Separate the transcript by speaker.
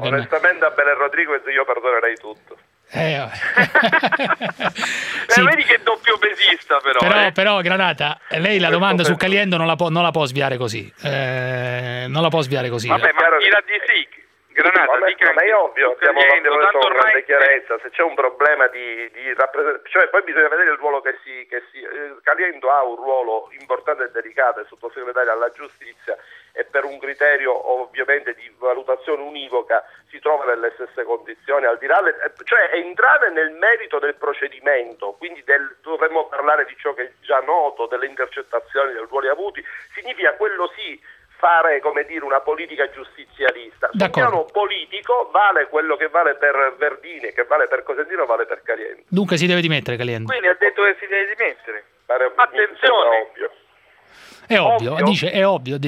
Speaker 1: Morgan.
Speaker 2: Onestamente a Belen Rodriguez io perdonerei tutto.
Speaker 1: Sì.
Speaker 3: Vedi che doppio pesista
Speaker 1: Però Granata, lei la domanda su Caliendo non la può sviare così. Non la può sviare così.
Speaker 3: Vabbè, ma dirà di sì. Granata,
Speaker 2: ma è ovvio, abbiamo detto con grande chiarezza, se c'è un problema di rappresentazione, cioè poi bisogna vedere il ruolo che si Caliendo ha un ruolo importante e delicato, è sottosegretario alla giustizia e per un criterio ovviamente di valutazione univoca si trova nelle stesse condizioni, al di là, cioè entrare nel merito del procedimento, quindi dovremmo parlare di ciò che è già noto, delle intercettazioni, dei ruoli avuti, significa quello sì fare, come dire, una politica giustizialista. Sul piano politico vale quello che vale per Verdini, che vale per Cosentino, vale per Caliendo.
Speaker 1: Dunque si deve dimettere Caliendo.
Speaker 3: Quindi ha detto che si deve dimettere. Attenzione.
Speaker 1: È ovvio, dice, è ovvio.